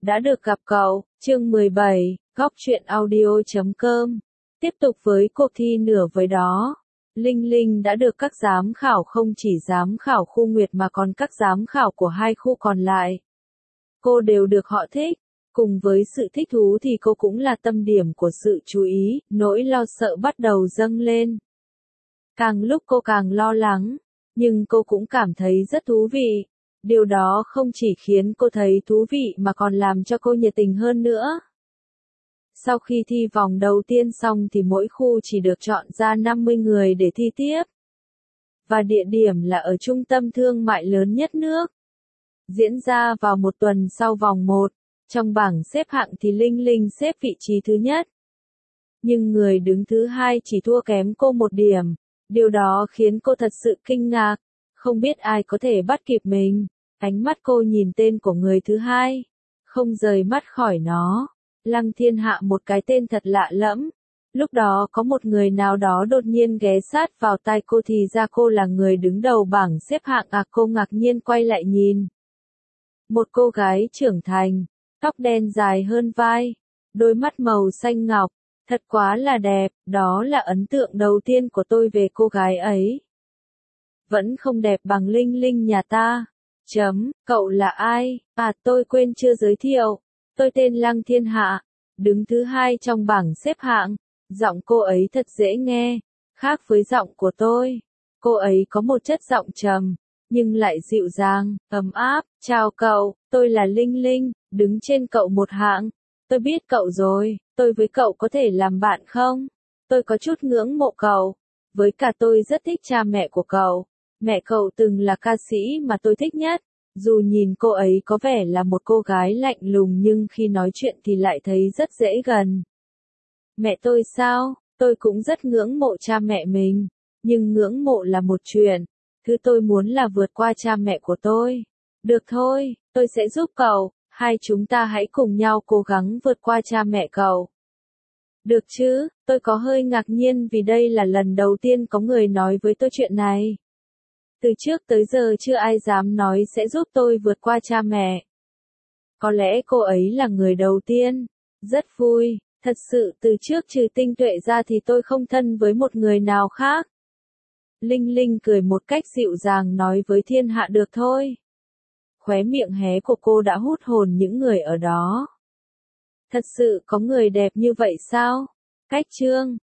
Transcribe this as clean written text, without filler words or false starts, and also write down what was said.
Đã được gặp cậu, chương 17, góc truyện audio.com. Tiếp tục với cuộc thi nửa với đó. Linh Linh đã được các giám khảo không chỉ giám khảo khu Nguyệt mà còn các giám khảo của hai khu còn lại. Cô đều được họ thích. Cùng với sự thích thú thì cô cũng là tâm điểm của sự chú ý, nỗi lo sợ bắt đầu dâng lên. Càng lúc cô càng lo lắng, nhưng cô cũng cảm thấy rất thú vị. Điều đó không chỉ khiến cô thấy thú vị mà còn làm cho cô nhiệt tình hơn nữa. Sau khi thi vòng đầu tiên xong thì mỗi khu chỉ được chọn ra 50 người để thi tiếp. Và địa điểm là ở trung tâm thương mại lớn nhất nước. Diễn ra vào một tuần sau vòng 1. Trong bảng xếp hạng thì Linh Linh xếp vị trí thứ nhất. Nhưng người đứng thứ hai chỉ thua kém cô một điểm. Điều đó khiến cô thật sự kinh ngạc. Không biết ai có thể bắt kịp mình. Ánh mắt cô nhìn tên của người thứ hai. Không rời mắt khỏi nó. Lăng Thiên Hạ, một cái tên thật lạ lẫm. Lúc đó có một người nào đó đột nhiên ghé sát vào tai cô thì ra cô là người đứng đầu bảng xếp hạng. Cô ngạc nhiên quay lại nhìn. Một cô gái trưởng thành, tóc đen dài hơn vai, đôi mắt màu xanh ngọc, thật quá là đẹp, đó là ấn tượng đầu tiên của tôi về cô gái ấy. Vẫn không đẹp bằng Linh Linh nhà ta. Cậu là ai? Tôi quên chưa giới thiệu. Tôi tên Lăng Thiên Hạ, đứng thứ hai trong bảng xếp hạng. Giọng cô ấy thật dễ nghe, khác với giọng của tôi. Cô ấy có một chất giọng trầm, nhưng lại dịu dàng, ấm áp. Chào cậu, tôi là Linh Linh, đứng trên cậu một hạng. Tôi biết cậu rồi, tôi với cậu có thể làm bạn không? Tôi có chút ngưỡng mộ cậu. Với cả tôi rất thích cha mẹ của cậu. Mẹ cậu từng là ca sĩ mà tôi thích nhất. Dù nhìn cô ấy có vẻ là một cô gái lạnh lùng nhưng khi nói chuyện thì lại thấy rất dễ gần. Mẹ tôi sao? Tôi cũng rất ngưỡng mộ cha mẹ mình. Nhưng ngưỡng mộ là một chuyện. Thứ tôi muốn là vượt qua cha mẹ của tôi. Được thôi, tôi sẽ giúp cậu. Hai chúng ta hãy cùng nhau cố gắng vượt qua cha mẹ cậu. Được chứ, tôi có hơi ngạc nhiên vì đây là lần đầu tiên có người nói với tôi chuyện này. Từ trước tới giờ chưa ai dám nói sẽ giúp tôi vượt qua cha mẹ. Có lẽ cô ấy là người đầu tiên. Rất vui, thật sự từ trước trừ Tinh Tuệ ra thì tôi không thân với một người nào khác. Linh Linh cười một cách dịu dàng nói với Thiên Hạ, được thôi. Khóe miệng hé của cô đã hút hồn những người ở đó. Thật sự có người đẹp như vậy sao? Cách chương